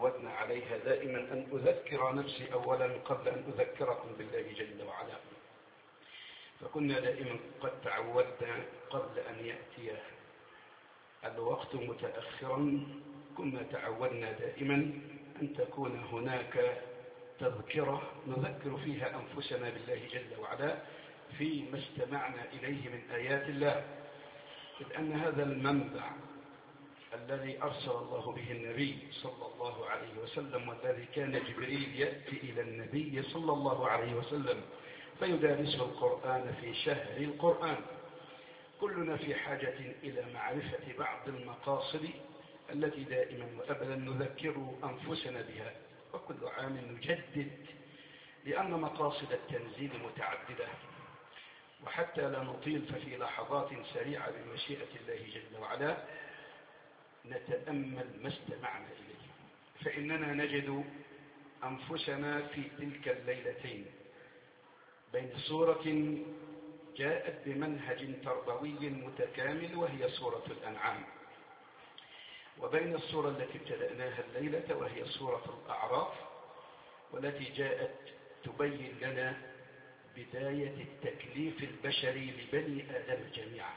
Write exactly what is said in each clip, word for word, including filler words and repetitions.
تعودنا عليها دائما أن أذكر نفسي أولا قبل أن أذكركم بالله جل وعلا. فكنا دائما قد تعودنا قبل أن يأتي الوقت متأخرا، كنا تعودنا دائما أن تكون هناك تذكرة نذكر فيها أنفسنا بالله جل وعلا فيما استمعنا إليه من آيات الله، إذ أن هذا المنبع الذي أرسل الله به النبي صلى الله عليه وسلم، والذي كان جبريل يأتي إلى النبي صلى الله عليه وسلم فيدارسه القرآن في شهر القرآن. كلنا في حاجة إلى معرفة بعض المقاصد التي دائما وأبدا نذكر أنفسنا بها، وكل عام نجدد، لأن مقاصد التنزيل متعددة. وحتى لا نطيل ففي لحظات سريعة بمشيئة الله جل وعلا نتأمل ما استمعنا إليه، فإننا نجد أنفسنا في تلك الليلتين بين سورة جاءت بمنهج تربوي متكامل وهي سورة الأنعام، وبين السورة التي ابتدأناها الليلة وهي سورة الأعراف، والتي جاءت تبين لنا بداية التكليف البشري لبني آدم جميعا.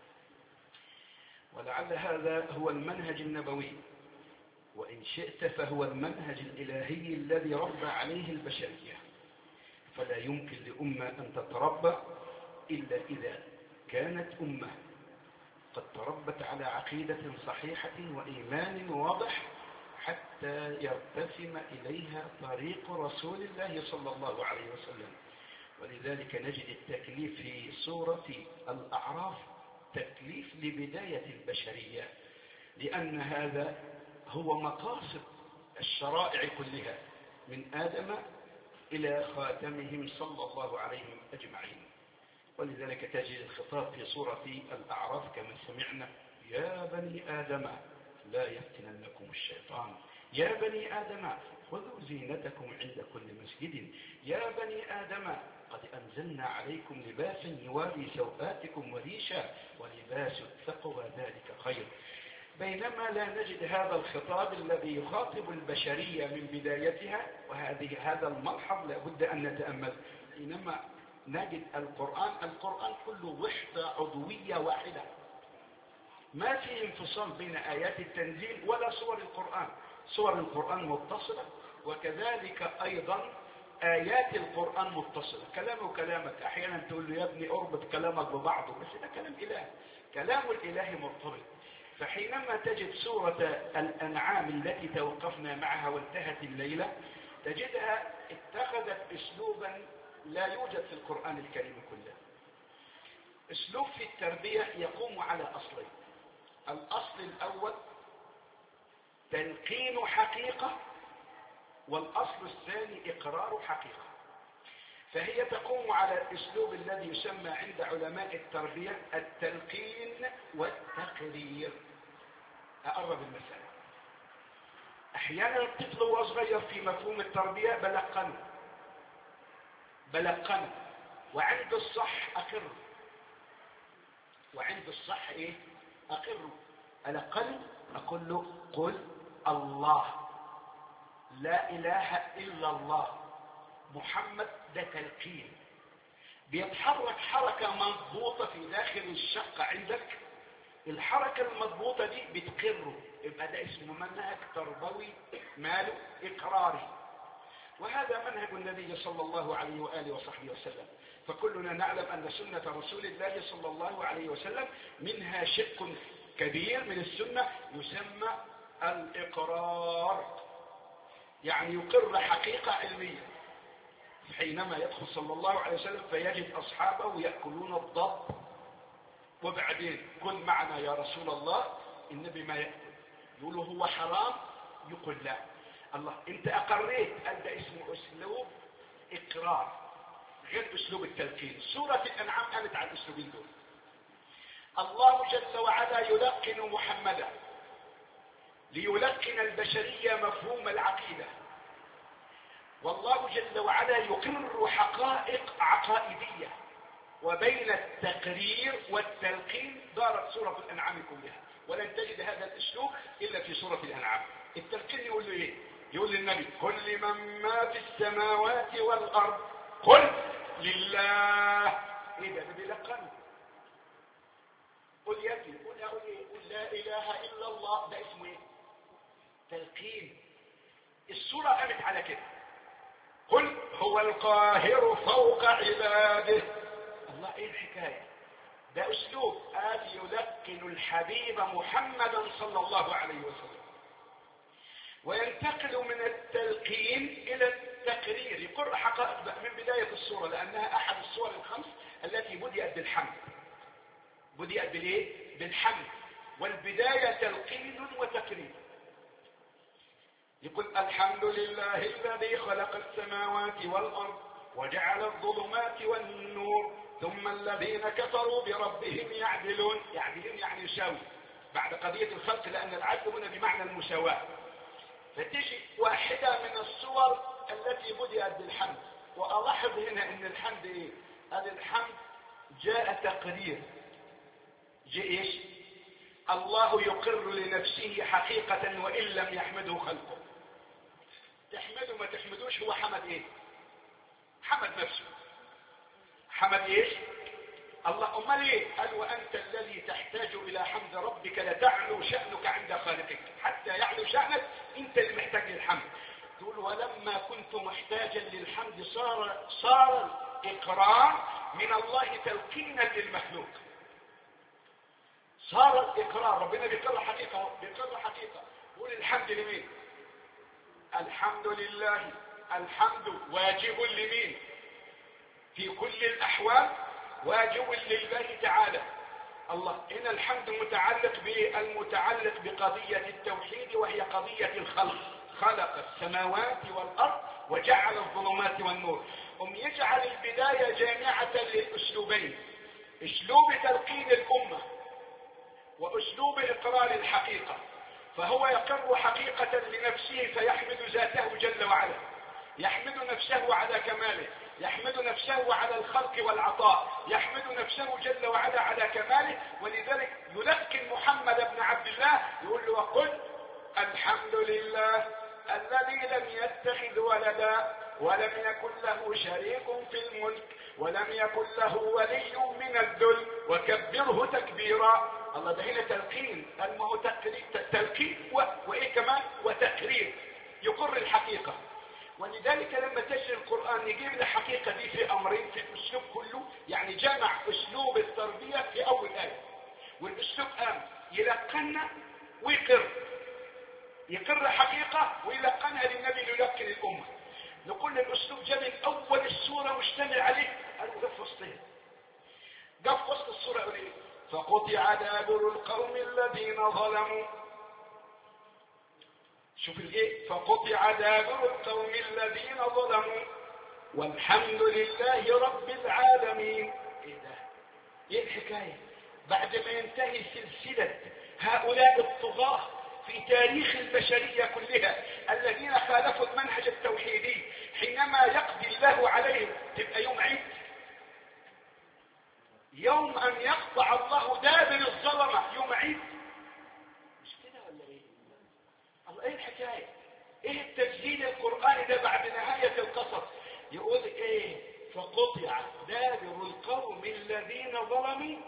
ولعل هذا هو المنهج النبوي، وإن شئت فهو المنهج الإلهي الذي ربى عليه البشرية. فلا يمكن لأمة أن تتربى إلا إذا كانت أمة قد تربت على عقيدة صحيحة وإيمان واضح حتى يرتسم إليها طريق رسول الله صلى الله عليه وسلم. ولذلك نجد التكليف في سورة الأعراف تكليف لبداية البشرية، لأن هذا هو مقاصد الشرائع كلها من آدم إلى خاتمهم صلى الله عليهم أجمعين. ولذلك تجد الخطاب في سورة الأعراف كما سمعنا: يا بني آدم لا يفتننكم الشيطان، يا بني آدم خذوا زينتكم عند كل مسجد، يا بني آدم قد أنزلنا عليكم لباسا يواري سوآتكم وريشا ولباس التقوى ذلك خير. بينما لا نجد هذا الخطاب الذي يخاطب البشرية من بدايتها، وهذه هذا الملحظ لابد أن نتأمل. حينما نجد القرآن القرآن كله وحدة عضوية واحدة، ما في انفصال بين آيات التنزيل ولا سور القرآن. سور القرآن متصلة، وكذلك أيضا آيات القرآن متصلة. كلامه كلامك، أحيانا تقول له يا ابني أربط كلامك ببعضه، بس ده كلام إله، كلام الإله مرتبط. فحينما تجد سورة الأنعام التي توقفنا معها وانتهت الليلة تجدها اتخذت أسلوبا لا يوجد في القرآن الكريم كله. أسلوب في التربية يقوم على أصلين: الأصل الأول تلقين حقيقة، والأصل الثاني إقرار حقيقة. فهي تقوم على الأسلوب الذي يسمى عند علماء التربية التلقين والتقرير. أقرب المسألة، أحيانا الطفل وهو صغير في مفهوم التربية بلقنه بلقنه وعند الصح أقره، وعند الصح إيه؟ أقره. ألقنه أقول له قل الله، لا إله إلا الله، محمد. ده تلقين، بيتحرك حركة مضبوطة في داخل الشقة عندك، الحركة المضبوطة دي بتقره، يبقى ده اسمه منهج تربوي ماله إقراري. وهذا منهج النبي صلى الله عليه وآله وصحبه وسلم. فكلنا نعلم أن سنة رسول الله صلى الله عليه وسلم منها شق كبير من السنة يسمى الإقرار، يعني يقر حقيقة علمية. حينما يدخل صلى الله عليه وسلم فيجد أصحابه يأكلون الضب، وبعدين كل معنا يا رسول الله، النبي ما يأكل، يقولوا هو حرام، يقول لا. الله، انت اقريت، هذا اسمه اسلوب اقرار غير اسلوب التلقين. سورة الانعام قالت على الاسلوبين دول. الله جل وعلا يلقن محمدا ليلقن البشرية مفهوم العقيدة، والله جل وعلا يقر حقائق عقائدية. وبين التقرير والتلقين دارت سورة الأنعام كلها، ولن تجد هذا الأسلوب إلا في سورة الأنعام. التلقين يقول له إيه؟ يقول للنبي قل لمن ما في السماوات والارض قل لله. ايه ده؟ ده بيلقن. قل يا ابني قل اقول ايه؟ قل لا اله الا الله. ده اسمه ايه؟ تلقين. السوره قامت على كده، قل هو القاهر فوق عباده. الله، ايه الحكايه؟ ده اسلوب قال يلقن الحبيب محمدا صلى الله عليه وسلم، وينتقل من التلقين الى التقرير. يقر حقائق من بدايه السوره، لانها احد السور الخمس التي بدأت بالحمد. بدأت بالايه؟ بالحمد. والبدايه تلقين وتقرير. يقول الحمد لله الذي خلق السماوات والارض وجعل الظلمات والنور ثم الذين كفروا بربهم يعدلون. يعدلون يعني يساوي بعد قضيه الخلق، لان العدل هنا بمعنى المساواه. فتجي واحده من الصور التي بدأت بالحمد. والاحظ هنا ان الحمد ايه؟ قال الحمد جاء تقرير. جاء ايش؟ الله يقر لنفسه حقيقه وان لم يحمده خلقه. تحمده ما تحمدوش، هو حمد ايه؟ حمد نفسه. حمد ايش؟ الله. امال ايه؟ قال وانت الذي تحتاج الى حمد ربك لتعلو شأنك عند خالقك. حتى يعلو شأنك انت اللي محتاج للحمد. تقول ولما كنت محتاجا للحمد صار صار الاقرار من الله تلقينا للمخلوق. صار الاقرار. ربنا بيقر حقيقه، بيقر حقيقه. قول الحمد لمين؟ الحمد لله. الحمد واجب لمين؟ في كل الاحوال واجب لله تعالى. الله. هنا الحمد متعلق بالمتعلق بقضية التوحيد، وهي قضية الخلق. خلق السماوات والارض وجعل الظلمات والنور. هم يجعل البداية جامعة للاسلوبين، اسلوب تلقين الامة واسلوب اقرار الحقيقة. فهو يقر حقيقة لنفسه فيحمد ذاته جل وعلا، يحمد نفسه على كماله، يحمد نفسه على الخلق والعطاء، يحمد نفسه جل وعلا على كماله. ولذلك يلقن محمد بن عبد الله يقول له وقل الحمد لله الذي لم يتخذ ولدا ولم يكن له شريك في الملك ولم يكن له ولي من الذل وكبره تكبيرا. الله، ده هنا تلقين. المه تلقين وايه كمان؟ وتقرير. يقر الحقيقة. ولذلك لما تجري القرآن يجيب الحقيقة دي في امرين في الاسلوب كله. يعني جمع اسلوب التربية في اول آية، والاسلوب قام يلقننا ويقر. يقر حقيقة ويلقنها للنبي ليلقن الامة. نقول الاسلوب جاء من اول السورة مشتمل عليه. قالوا قف وسطها، قف وسط السورة يقول ايه؟ فقطع دابر القوم الذين ظلموا. شوف الايه؟ فقطع دابر القوم الذين ظلموا والحمد لله رب العالمين. ايه ده؟ ايه الحكاية؟ بعد ما ينتهي سلسلة هؤلاء الطغاة في تاريخ البشرية كلها الذين خالفوا المنهج التوحيدي، حينما يقضي الله عليهم تبقى يوم عيد، يوم ان يقطع الله دابر الظلمة يوم عيد. مش كده ولا ايه؟ الله، ايه الحكاية؟ ايه التسجيل القرآني ده بعد نهاية القصص؟ يقول ايه؟ فقطع دابر القوم الذين ظلموا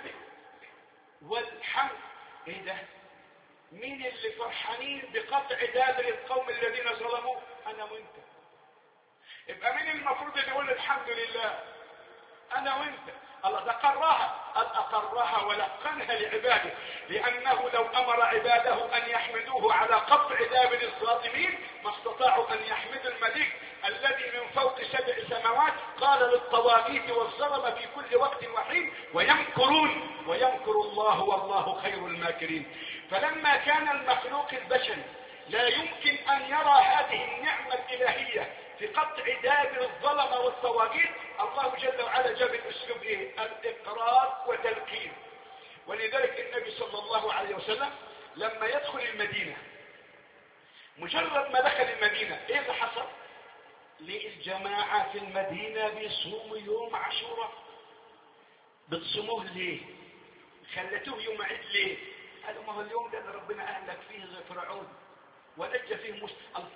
والحمد. ايه ده؟ مين اللي فرحانين بقطع دابر القوم الذين ظلموا؟ انا وانت. يبقى مين المفروض اللي يقول الحمد لله؟ انا وانت. الله ده قرها، قد اقرها ولقنها لعباده، لانه لو امر عباده ان يحمدوه على قطع دابر الظالمين ما استطاعوا ان يحمدوا الملك الذي من فوق سبع سماوات قال للطواغيت والظلم في كل وقت وحين ويمكرون ويمكر الله والله خير الماكرين. فلما كان المخلوق البشري لا يمكن ان يرى هذه النعمة الالهية في قطع دابر الظلمة والطواغيت، الله جل وعلا جاب الاسلوب ايه؟ الاقرار وتلقين. ولذلك النبي صلى الله عليه وسلم لما يدخل المدينة، مجرد ما دخل المدينة ايه اللي حصل؟ للجماعة في المدينة بيصوموا يوم عاشوراء. بتصوموه ليه؟ خلتوه يوم عيد ليه؟ قالوا ما هو اليوم ده ربنا اهلك فيه فرعون ونجى فيه موسى.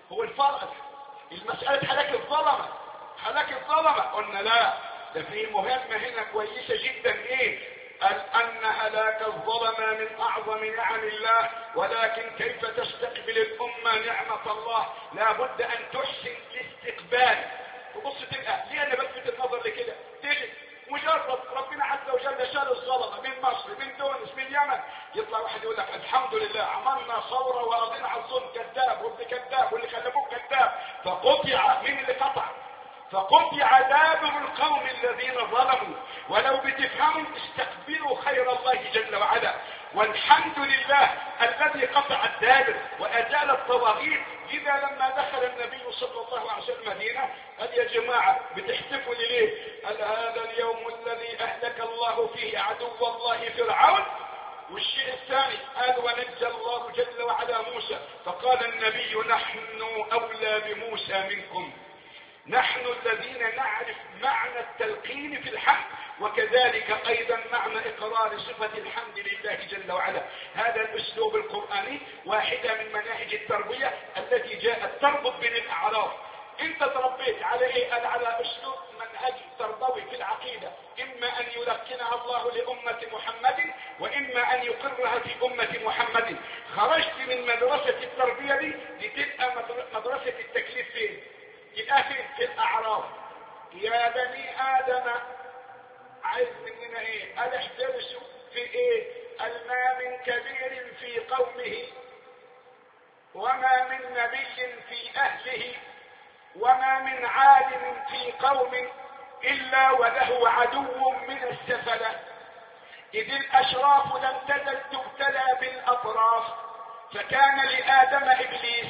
هو الفرق المسألة هلاك الظلمة، هلاك الظلمة. قلنا لا، ده في مهمة هنا كويسة جدا. ايه؟ قال ان هلاك الظلمة من اعظم نعم الله، ولكن كيف تستقبل الامة نعمة الله؟ لا بد ان تحسن الاستقبال. تبص تلقى ليه انا بلفت النظر لكده؟ تيجي مجرد ربنا عز وجل شال الظلمة من مصر من تونس من اليمن، يطلع واحد يقول لك الحمد لله عملنا ثورة وقضينا على الظلم. كذاب، وابن كذاب، واللي خلفوه كذاب. فقطع. مين اللي قطع؟ فقطع دابر القوم الذين ظلموا. ولو بتفهموا استقبلوا خير الله جل وعلا، والحمد لله الذي قطع الدابر وازال الطواغيت. إذا لما دخل النبي صلى الله عليه وسلم المدينة قال يا جماعة بتحتفلوا ليه؟ قال هذا اليوم الذي أهلك الله فيه عدو الله فرعون. والشيء الثاني قال ونجى الله جل وعلا موسى. فقال النبي نحن أولى بموسى منكم، نحن الذين نعرف معنى التلقين في الحمد، وكذلك ايضا معنى اقرار صفة الحمد لله جل وعلا. هذا الاسلوب القرآني واحدة من مناهج التربية التي جاءت تربط بين الاعراف. انت تربيت على ايه؟ قال على اسلوب منهج تربوي في العقيدة، اما ان يلقنها الله لامة محمد واما ان يقرها في امة محمد. خرجت من مدرسة التربية دي لتبقى مدرسة التكليف فين؟ يبقى في الاعراف. يا بني ادم عايز مننا ايه؟ قال احترسوا في ايه؟ قال ما من كبير في قومه وما من نبي في اهله وما من عالم في قوم الا وله عدو من السفلة، اذ الاشراف لم تزل تبتلى بالاطراف. فكان لادم ابليس،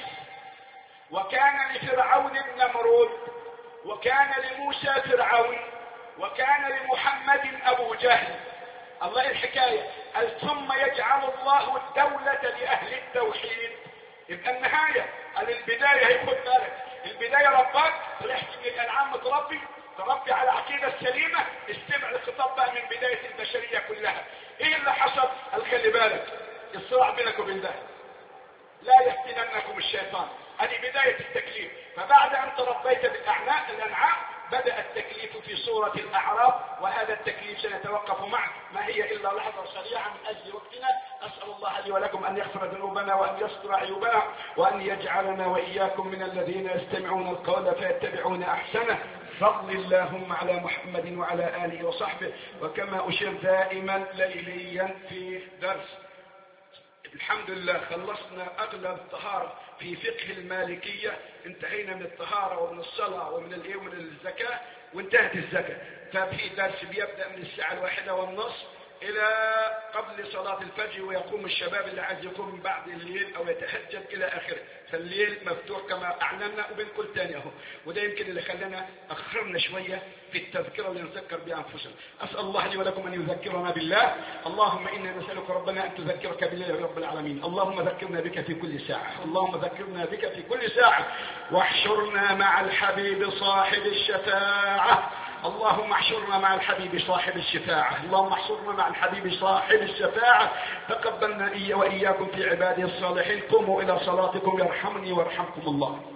وكان لفرعون النمرود، وكان لموسى فرعون، وكان لمحمد ابو جهل. الله الحكاية قال ثم يجعل الله الدولة لاهل التوحيد. يبقى النهاية قال البداية هيخد بالك، البداية ربك طلعت من الانعام متربي، تربي على عقيدة سليمة. استمع للخطاب بقى من بداية البشرية كلها. ايه اللي حصل؟ قال خلي بالك الصراع بينك وبين ده، لا يفتننكم الشيطان. هذه بداية التكليف. فبعد ان تربيت بالاعناق الانعام بدأ التكليف في سورة الاعراف، وهذا التكليف سنتوقف معه ما هي الا لحظة سريعة من اجل وقتنا. اسأل الله لي ولكم ان يغفر ذنوبنا وان يستر عيوبنا وان يجعلنا واياكم من الذين يستمعون القول فيتبعون احسنه. صل اللهم على محمد وعلى اله وصحبه. وكما اشير دائما ليليا في درس الحمد لله خلصنا اغلب الطهارة في فقه المالكية، انتهينا من الطهارة ومن الصلاة ومن الايه ومن الزكاة وانتهت الزكاة. ففي درس بيبدأ من الساعة الواحدة والنصف الى قبل صلاة الفجر، ويقوم الشباب اللي عايز يقوم بعد الليل او يتهجد الى اخره. فالليل مفتوح كما اعلنا وبنقول تاني اهو. وده يمكن اللي خلانا اخرنا شوية في التذكرة اللي نذكر بها انفسنا. اسأل الله لي ولكم ان يذكرنا بالله. اللهم انا نسألك ربنا ان تذكرك بالله يا رب العالمين. اللهم ذكرنا بك في كل ساعة، اللهم ذكرنا بك في كل ساعة، واحشرنا مع الحبيب صاحب الشفاعة. اللهم احشرنا مع الحبيب صاحب الشفاعة، اللهم احشرنا مع الحبيب صاحب الشفاعة. تقبلنا إيا وإياكم في عباده الصالحين. قوموا إلى صلاتكم يرحمني ويرحمكم الله.